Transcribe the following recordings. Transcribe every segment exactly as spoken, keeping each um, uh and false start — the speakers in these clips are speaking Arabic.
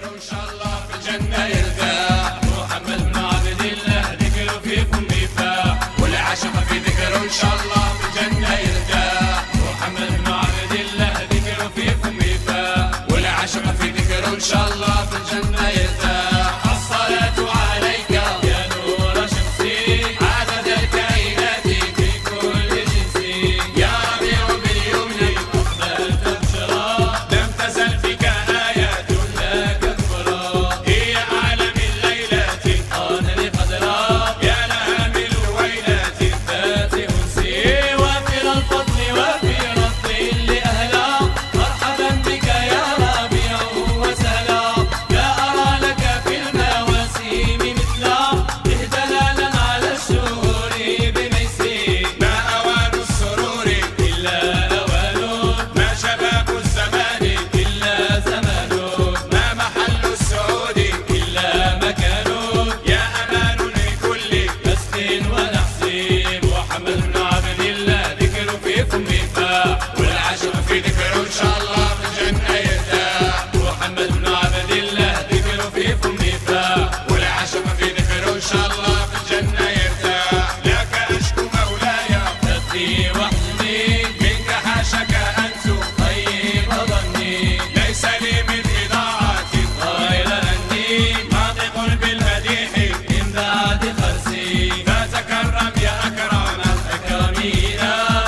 وإن شاء الله في الجنة يرتاح. محمد بن عبد الله ذكره في فم يفاح، والعاشق في ذكره إن شاء الله في الجنة يرتاح. محمد بن عبد الله ذكره في فم يفاح، والعاشق في ذكره إن شاء الله في الجنة يرتاح. الصلاة عليك يا نور شمسي، عدد الكائنات في كل جنسي، يا ربيع باليمن أفضل تبشرا، لم تزل فيك آيات لك كبرى، هي أعلى من ليلة قاد لقدرا، يا لها من الويلات الذات أنسي، وافر الفضل وافر الطيل لأهلا، مرحبا بك يا ربيع وسهلا، لا أرى لك في المواسم مثلا، اهدلالا على الشهور بميسي، ما أوان السرور إلا أوان، ما شباب الزمان إلا زمان، ما محل السعود إلا مكان، يا أمان لكل نسل ونحس. محمد بن عبد الله ذكره في فم يفاح، والعاشق في ذكره إن شاء الله في الجنة يرتاح. محمد بن عبد الله ذكره في فم يفاح، والعاشق في ذكره إن شاء الله في الجنة يرتاح. لك أشكو مولاي ثقي وحزني، منك حاشك أن تخيب ظني، ليس لي من إضاعة غير أني ناطق بالمديح من بعد خرسي، فتكرم يا أكرم الأكرمين،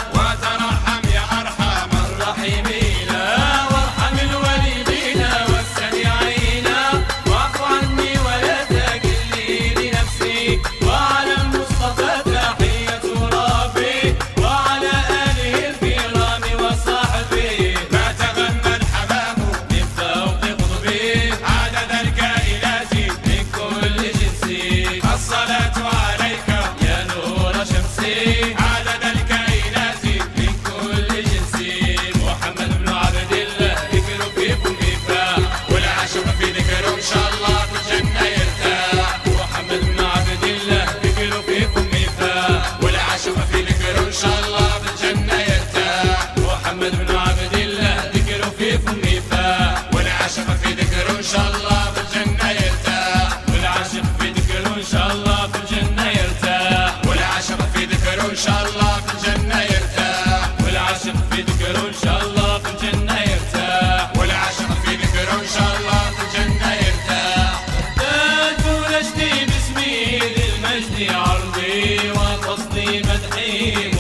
وترحم يا أرحم الراحمين، وارحم الوالدين والسامعين، واعف عني ولا تكلني لنفسي، وعلى المصطفى تحية ربي، وعلى آله الكرام وصحبه، ما تغنى الحمام من فوق قطبي، عدد الكائنات من كل جنسي. الصلاة عليك يا نور شمسي، عدد الكائنات من كل جنسي. محمد بن عبد الله ذكره في فم يفاح، والعاشق في ذكره إن شاء الله في الجنة يرتاح. محمد بن عبد الله ذكره في فم يفاح، والعاشق في ذكره إن شاء الله في الجنة يرتاح. محمد بن عبد الله ذكره في فم يفاح، والعاشق في ذكره إن شاء الله في الجنة يرتاح. والعاشق في ذكره إن شاء الله في الجنة يرتاح. والعاشق في ذكره إن شاء الله في الجنة يرتاح. والعاشق في ذكره إن شاء الله في الجنة يرتاح. والعاشق في ذكره إن شاء الله في الجنة يرتاح. ذات نجدي باسمي ذي المجد عرضي، وقصدي مدحي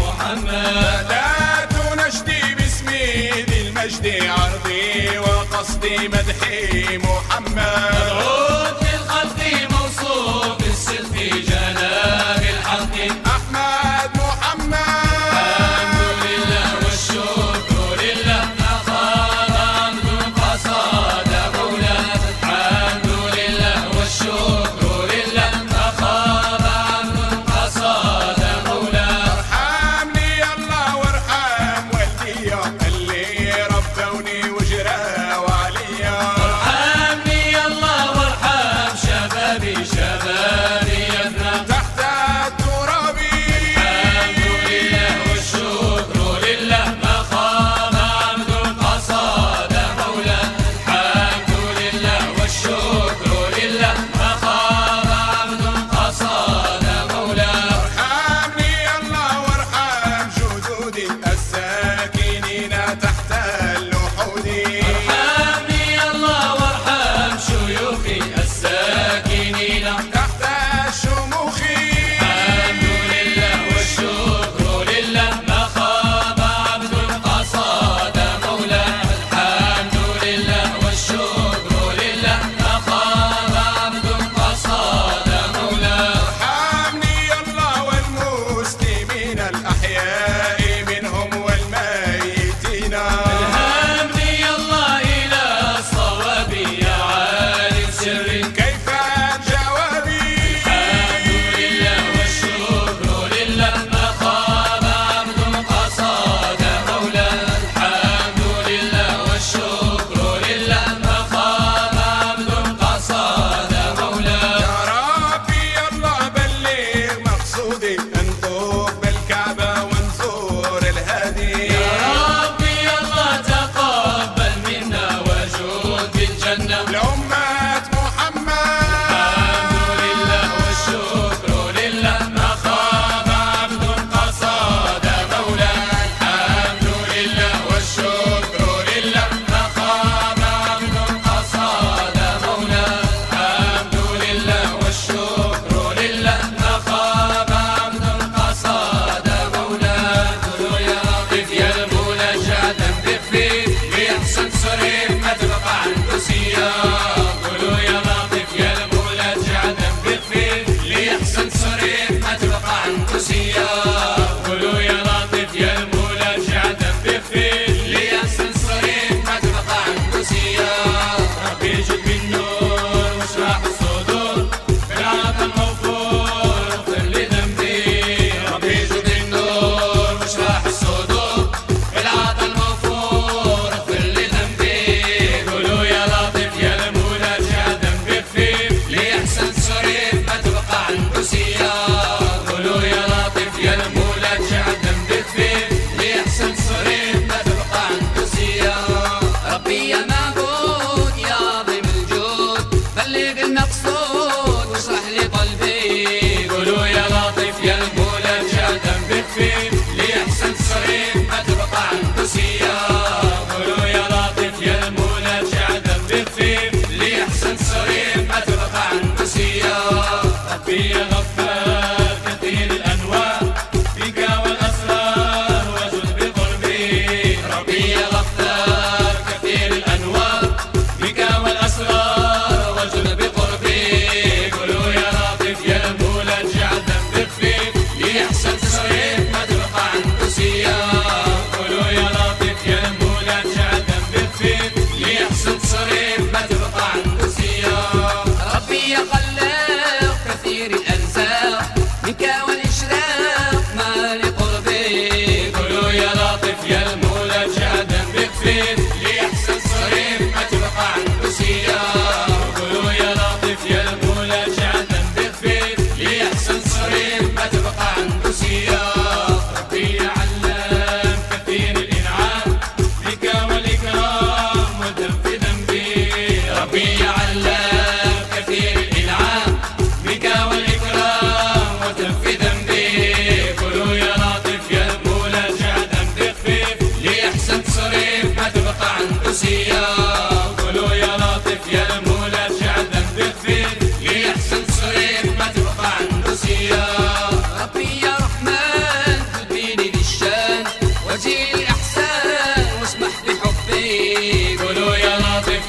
محمد، ذات نجدي باسمي ذي المجد عرضي، وقصدي مدحي محمد، مبعوث للخلق موصوف بالصدق جناب الحق، أحمد محمد. الحمد لله والشكر لله، أخاب عبد قصاد مولاه، الحمد لله والشكر لله، أخاب عبد قصاد مولاه. ارحمني الله وارحم والديا اللي ربوني وجرى وعليا، ارحمني الله وارحم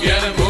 يا